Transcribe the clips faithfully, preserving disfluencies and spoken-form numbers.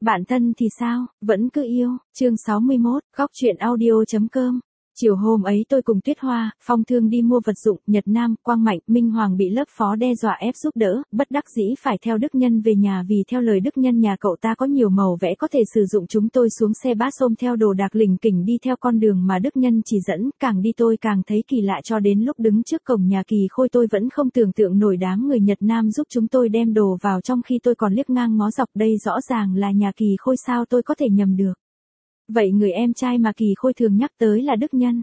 Bạn thân thì sao, vẫn cứ yêu, chương sáu mươi mốt, góc truyện audio.com. Chiều hôm ấy tôi cùng Tuyết Hoa, Phong Thương đi mua vật dụng, Nhật Nam, Quang Mạnh, Minh Hoàng bị lớp phó đe dọa ép giúp đỡ, bất đắc dĩ phải theo Đức Nhân về nhà vì theo lời Đức Nhân nhà cậu ta có nhiều màu vẽ có thể sử dụng. Chúng tôi xuống xe bus ôm theo đồ đạc lỉnh kỉnh đi theo con đường mà Đức Nhân chỉ dẫn, càng đi tôi càng thấy kỳ lạ cho đến lúc đứng trước cổng nhà Kỳ Khôi tôi vẫn không tưởng tượng nổi đám người Nhật Nam giúp chúng tôi đem đồ vào trong khi tôi còn liếc ngang ngó dọc đây rõ ràng là nhà Kỳ Khôi sao tôi có thể nhầm được. Vậy người em trai mà Kỳ Khôi thường nhắc tới là Đức Nhân.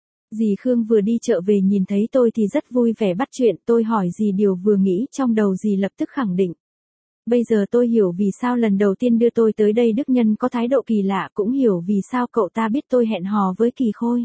Dì Khương vừa đi chợ về nhìn thấy tôi thì rất vui vẻ bắt chuyện, tôi hỏi dì điều vừa nghĩ trong đầu dì lập tức khẳng định. Bây giờ tôi hiểu vì sao lần đầu tiên đưa tôi tới đây Đức Nhân có thái độ kỳ lạ, cũng hiểu vì sao cậu ta biết tôi hẹn hò với Kỳ Khôi.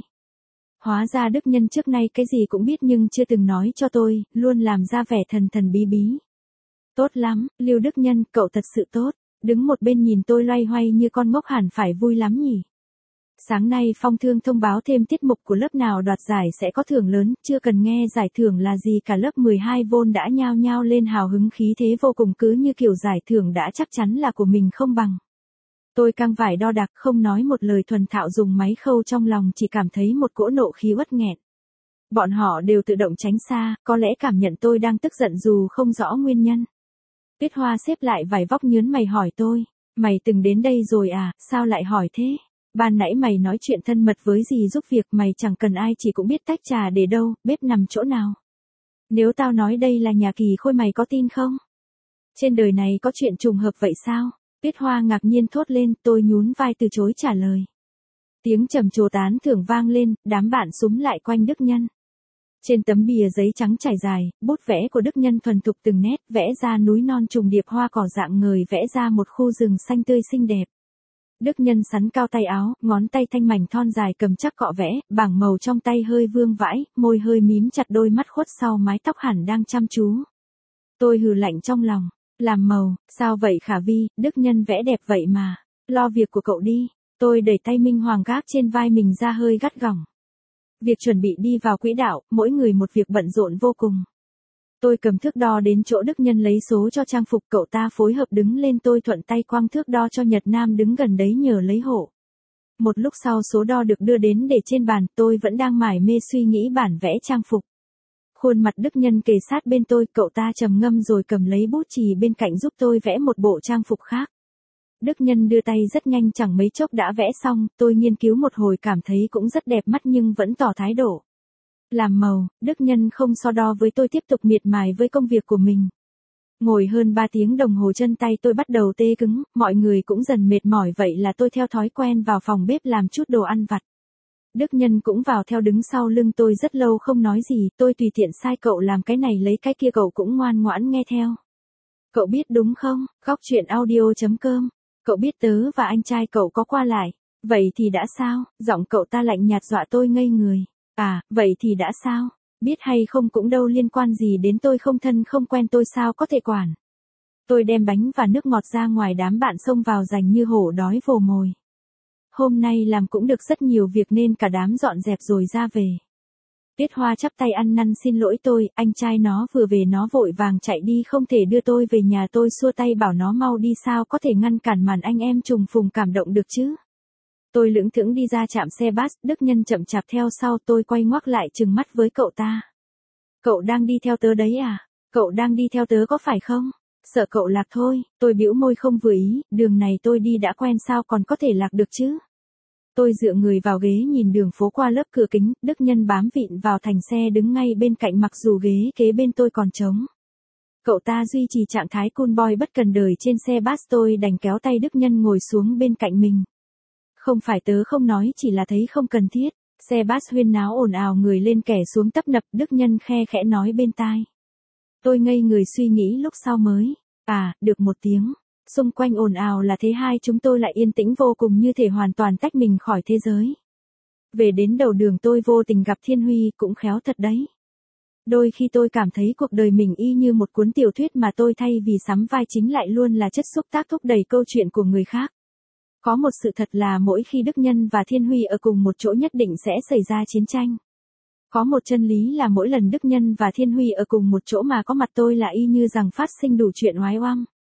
Hóa ra Đức Nhân trước nay cái gì cũng biết nhưng chưa từng nói cho tôi, luôn làm ra vẻ thần thần bí bí. Tốt lắm, Lưu Đức Nhân, cậu thật sự tốt. Đứng một bên nhìn tôi loay hoay như con ngốc hẳn phải vui lắm nhỉ. Sáng nay Phong Thương thông báo thêm tiết mục của lớp nào đoạt giải sẽ có thưởng lớn, chưa cần nghe giải thưởng là gì cả lớp mười hai vôn đã nhao nhao lên hào hứng khí thế vô cùng cứ như kiểu giải thưởng đã chắc chắn là của mình không bằng. Tôi căng vải đo đạc không nói một lời thuần thạo dùng máy khâu trong lòng chỉ cảm thấy một cỗ nộ khí uất nghẹn. Bọn họ đều tự động tránh xa, có lẽ cảm nhận tôi đang tức giận dù không rõ nguyên nhân. Tuyết Hoa xếp lại vải vóc nhớn mày hỏi tôi, mày từng đến đây rồi à, sao lại hỏi thế? Ban nãy mày nói chuyện thân mật với dì giúp việc mày chẳng cần ai chỉ cũng biết tách trà để đâu, bếp nằm chỗ nào. Nếu tao nói đây là nhà Kỳ Khôi mày có tin không? Trên đời này có chuyện trùng hợp vậy sao? Tuyết Hoa ngạc nhiên thốt lên, tôi nhún vai từ chối trả lời. Tiếng trầm trồ tán thưởng vang lên, đám bạn súm lại quanh Đức Nhân. Trên tấm bìa giấy trắng trải dài, bút vẽ của Đức Nhân thuần thục từng nét, vẽ ra núi non trùng điệp hoa cỏ dạng ngời, vẽ ra một khu rừng xanh tươi xinh đẹp. Đức Nhân sắn cao tay áo, ngón tay thanh mảnh thon dài cầm chắc cọ vẽ, bảng màu trong tay hơi vương vãi, môi hơi mím chặt, đôi mắt khuất sau mái tóc hẳn đang chăm chú. Tôi hừ lạnh trong lòng, làm màu, sao vậy Khả Vi, Đức Nhân vẽ đẹp vậy mà, lo việc của cậu đi. Tôi đẩy tay Minh Hoàng gác trên vai mình ra hơi gắt gỏng. Việc chuẩn bị đi vào quỹ đạo, mỗi người một việc bận rộn vô cùng. Tôi cầm thước đo đến chỗ Đức Nhân lấy số cho trang phục, cậu ta phối hợp đứng lên, tôi thuận tay quăng thước đo cho Nhật Nam đứng gần đấy nhờ lấy hộ. Một lúc sau số đo được đưa đến để trên bàn, tôi vẫn đang mải mê suy nghĩ bản vẽ trang phục. Khuôn mặt Đức Nhân kề sát bên tôi, cậu ta trầm ngâm rồi cầm lấy bút chì bên cạnh giúp tôi vẽ một bộ trang phục khác. Đức Nhân đưa tay rất nhanh, chẳng mấy chốc đã vẽ xong, tôi nghiên cứu một hồi cảm thấy cũng rất đẹp mắt nhưng vẫn tỏ thái độ. Làm màu, Đức Nhân không so đo với tôi, tiếp tục miệt mài với công việc của mình. Ngồi hơn ba tiếng đồng hồ chân tay tôi bắt đầu tê cứng, mọi người cũng dần mệt mỏi vậy là tôi theo thói quen vào phòng bếp làm chút đồ ăn vặt. Đức Nhân cũng vào theo đứng sau lưng tôi rất lâu không nói gì, tôi tùy tiện sai cậu làm cái này lấy cái kia cậu cũng ngoan ngoãn nghe theo. Cậu biết đúng không, góc truyện audio.com. Cậu biết tớ và anh trai cậu có qua lại, vậy thì đã sao, giọng cậu ta lạnh nhạt dọa tôi ngây người. À, vậy thì đã sao, biết hay không cũng đâu liên quan gì đến tôi, không thân không quen tôi sao có thể quản. Tôi đem bánh và nước ngọt ra ngoài, đám bạn xông vào giành như hổ đói vồ mồi. Hôm nay làm cũng được rất nhiều việc nên cả đám dọn dẹp rồi ra về. Tuyết Hoa chắp tay ăn năn xin lỗi tôi, anh trai nó vừa về nó vội vàng chạy đi không thể đưa tôi về nhà, tôi xua tay bảo nó mau đi, sao có thể ngăn cản màn anh em trùng phùng cảm động được chứ. Tôi lững thững đi ra trạm xe bus, Đức Nhân chậm chạp theo sau, tôi quay ngoắc lại trừng mắt với cậu ta. Cậu đang đi theo tớ đấy à? Cậu đang đi theo tớ có phải không? Sợ cậu lạc thôi, tôi bĩu môi không vừa ý, đường này tôi đi đã quen sao còn có thể lạc được chứ? Tôi dựa người vào ghế nhìn đường phố qua lớp cửa kính, Đức Nhân bám vịn vào thành xe đứng ngay bên cạnh mặc dù ghế kế bên tôi còn trống. Cậu ta duy trì trạng thái cool boy bất cần đời trên xe bus, tôi đành kéo tay Đức Nhân ngồi xuống bên cạnh mình. Không phải tớ không nói, chỉ là thấy không cần thiết. Xe bus huyên náo ồn ào, người lên kẻ xuống tấp nập, Đức Nhân khe khẽ nói bên tai. Tôi ngây người suy nghĩ lúc sau mới. À, được một tiếng. Xung quanh ồn ào là thế, hai chúng tôi lại yên tĩnh vô cùng như thể hoàn toàn tách mình khỏi thế giới. Về đến đầu đường tôi vô tình gặp Thiên Huy, cũng khéo thật đấy. Đôi khi tôi cảm thấy cuộc đời mình y như một cuốn tiểu thuyết mà tôi thay vì sắm vai chính lại luôn là chất xúc tác thúc đẩy câu chuyện của người khác. Có một sự thật là mỗi khi Đức Nhân và Thiên Huy ở cùng một chỗ nhất định sẽ xảy ra chiến tranh. Có một chân lý là mỗi lần Đức Nhân và Thiên Huy ở cùng một chỗ mà có mặt tôi là y như rằng phát sinh đủ chuyện oái oăm.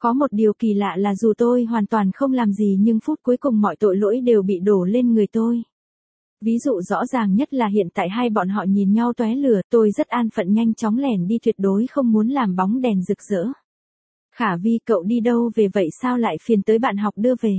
Có một điều kỳ lạ là dù tôi hoàn toàn không làm gì nhưng phút cuối cùng mọi tội lỗi đều bị đổ lên người tôi. Ví dụ rõ ràng nhất là hiện tại hai bọn họ nhìn nhau tóe lửa, tôi rất an phận nhanh chóng lẻn đi, tuyệt đối không muốn làm bóng đèn rực rỡ. Khả Vi, cậu đi đâu về vậy, sao lại phiền tới bạn học đưa về?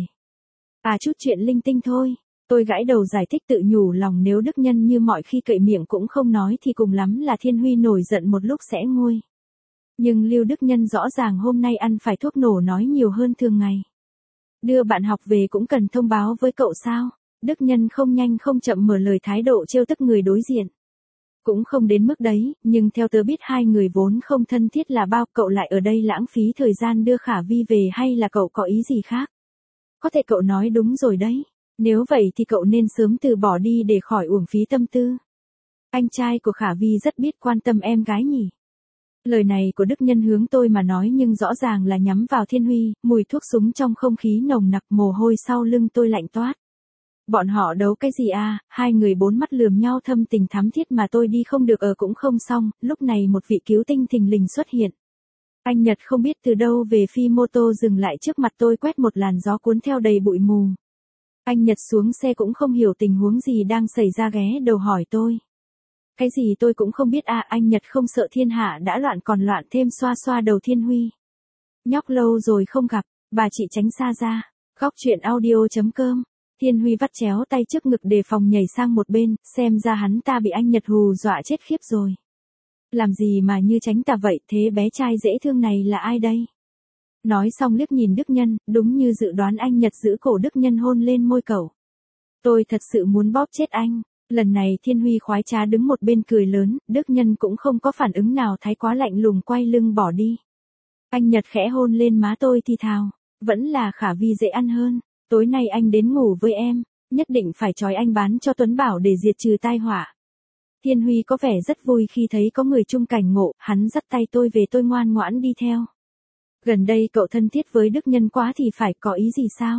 À, chút chuyện linh tinh thôi. Tôi gãi đầu giải thích, tự nhủ lòng nếu Đức Nhân như mọi khi cậy miệng cũng không nói thì cùng lắm là Thiên Huy nổi giận một lúc sẽ nguôi. Nhưng Lưu Đức Nhân rõ ràng hôm nay ăn phải thuốc nổ nói nhiều hơn thường ngày. Đưa bạn học về cũng cần thông báo với cậu sao? Đức Nhân không nhanh không chậm mở lời, thái độ trêu tức người đối diện. Cũng không đến mức đấy, nhưng theo tớ biết hai người vốn không thân thiết là bao, cậu lại ở đây lãng phí thời gian đưa Khả Vi về hay là cậu có ý gì khác? Có thể cậu nói đúng rồi đấy. Nếu vậy thì cậu nên sớm từ bỏ đi để khỏi uổng phí tâm tư. Anh trai của Khả Vi rất biết quan tâm em gái nhỉ. Lời này của Đức Nhân hướng tôi mà nói nhưng rõ ràng là nhắm vào Thiên Huy, mùi thuốc súng trong không khí nồng nặc, mồ hôi sau lưng tôi lạnh toát. Bọn họ đấu cái gì à, hai người bốn mắt lườm nhau thâm tình thắm thiết mà tôi đi không được ở cũng không xong, lúc này một vị cứu tinh thình lình xuất hiện. Anh Nhật không biết từ đâu về phi mô tô dừng lại trước mặt tôi, quét một làn gió cuốn theo đầy bụi mù. Anh Nhật xuống xe cũng không hiểu tình huống gì đang xảy ra, ghé đầu hỏi tôi. Cái gì tôi cũng không biết à, anh Nhật không sợ thiên hạ đã loạn còn loạn thêm, xoa xoa đầu Thiên Huy. Nhóc lâu rồi không gặp, bà chị tránh xa ra. Góc truyện audio chấm com. Thiên Huy vắt chéo tay trước ngực đề phòng nhảy sang một bên, xem ra hắn ta bị anh Nhật hù dọa chết khiếp rồi. Làm gì mà như tránh tà vậy, thế bé trai dễ thương này là ai đây? Nói xong liếc nhìn Đức Nhân, đúng như dự đoán anh Nhật giữ cổ Đức Nhân hôn lên môi cậu. Tôi thật sự muốn bóp chết anh. Lần này Thiên Huy khoái trá đứng một bên cười lớn, Đức Nhân cũng không có phản ứng nào, thái quá lạnh lùng quay lưng bỏ đi. Anh Nhật khẽ hôn lên má tôi thì thào, vẫn là Khả Vi dễ ăn hơn, tối nay anh đến ngủ với em, nhất định phải trói anh bán cho Tuấn Bảo để diệt trừ tai họa. Thiên Huy có vẻ rất vui khi thấy có người chung cảnh ngộ, hắn dắt tay tôi về, tôi ngoan ngoãn đi theo. Gần đây cậu thân thiết với Đức Nhân quá thì phải, có ý gì sao?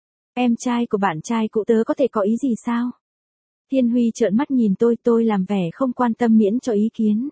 Em trai của bạn trai cũ tớ có thể có ý gì sao? Thiên Huy trợn mắt nhìn tôi, tôi làm vẻ không quan tâm miễn cho ý kiến.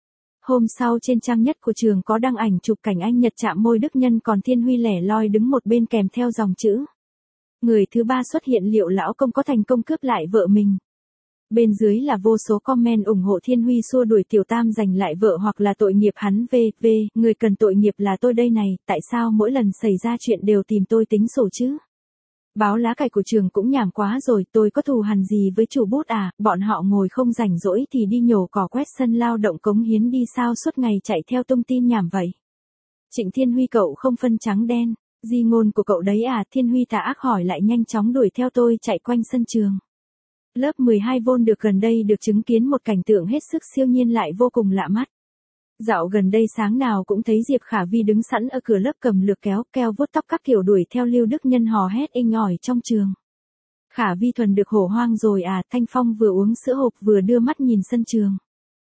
Hôm sau trên trang nhất của trường có đăng ảnh chụp cảnh anh Nhật chạm môi Đức Nhân, còn Thiên Huy lẻ loi đứng một bên kèm theo dòng chữ. Người thứ ba xuất hiện, liệu lão công có thành công cướp lại vợ mình? Bên dưới là vô số comment ủng hộ Thiên Huy xua đuổi tiểu tam giành lại vợ hoặc là tội nghiệp hắn vê vê, người cần tội nghiệp là tôi đây này, tại sao mỗi lần xảy ra chuyện đều tìm tôi tính sổ chứ? Báo lá cải của trường cũng nhàm quá rồi, tôi có thù hằn gì với chủ bút à, bọn họ ngồi không rảnh rỗi thì đi nhổ cỏ quét sân lao động cống hiến đi sao suốt ngày chạy theo tung tin nhảm vậy? Trịnh Thiên Huy, cậu không phân trắng đen, di ngôn của cậu đấy à? Thiên Huy tà ác hỏi lại, nhanh chóng đuổi theo tôi chạy quanh sân trường. Lớp mười hai vôn được gần đây được chứng kiến một cảnh tượng hết sức siêu nhiên lại vô cùng lạ mắt. Dạo gần đây sáng nào cũng thấy Diệp Khả Vi đứng sẵn ở cửa lớp cầm lược kéo, keo vuốt tóc các kiểu đuổi theo Lưu Đức Nhân hò hét inh ỏi trong trường. Khả Vi thuần được hổ hoang rồi à, Thanh Phong vừa uống sữa hộp vừa đưa mắt nhìn sân trường.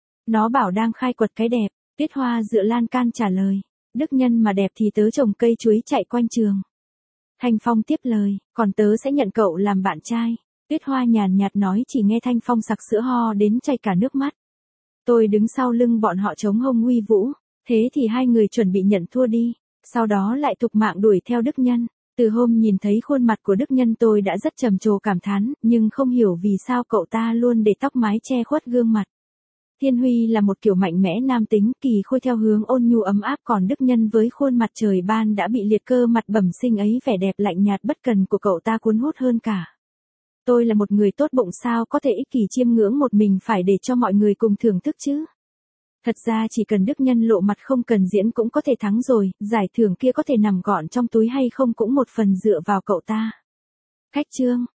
Nó bảo đang khai quật cái đẹp, Tuyết Hoa dựa lan can trả lời, Đức Nhân mà đẹp thì tớ trồng cây chuối chạy quanh trường. Thanh Phong tiếp lời, còn tớ sẽ nhận cậu làm bạn trai. Tuyết Hoa nhàn nhạt nói, chỉ nghe Thanh Phong sặc sữa ho đến chảy cả nước mắt. Tôi đứng sau lưng bọn họ chống hông uy vũ, thế thì hai người chuẩn bị nhận thua đi, sau đó lại thục mạng đuổi theo Đức Nhân. Từ hôm nhìn thấy khuôn mặt của Đức Nhân tôi đã rất trầm trồ cảm thán, nhưng không hiểu vì sao cậu ta luôn để tóc mái che khuất gương mặt. Thiên Huy là một kiểu mạnh mẽ nam tính, Kỳ Khôi theo hướng ôn nhu ấm áp, còn Đức Nhân với khuôn mặt trời ban đã bị liệt cơ mặt bẩm sinh ấy, vẻ đẹp lạnh nhạt bất cần của cậu ta cuốn hút hơn cả. Tôi là một người tốt bụng sao có thể ích kỷ chiêm ngưỡng một mình, phải để cho mọi người cùng thưởng thức chứ. Thật ra chỉ cần Đức Nhân lộ mặt không cần diễn cũng có thể thắng rồi, giải thưởng kia có thể nằm gọn trong túi hay không cũng một phần dựa vào cậu ta. Khách trương,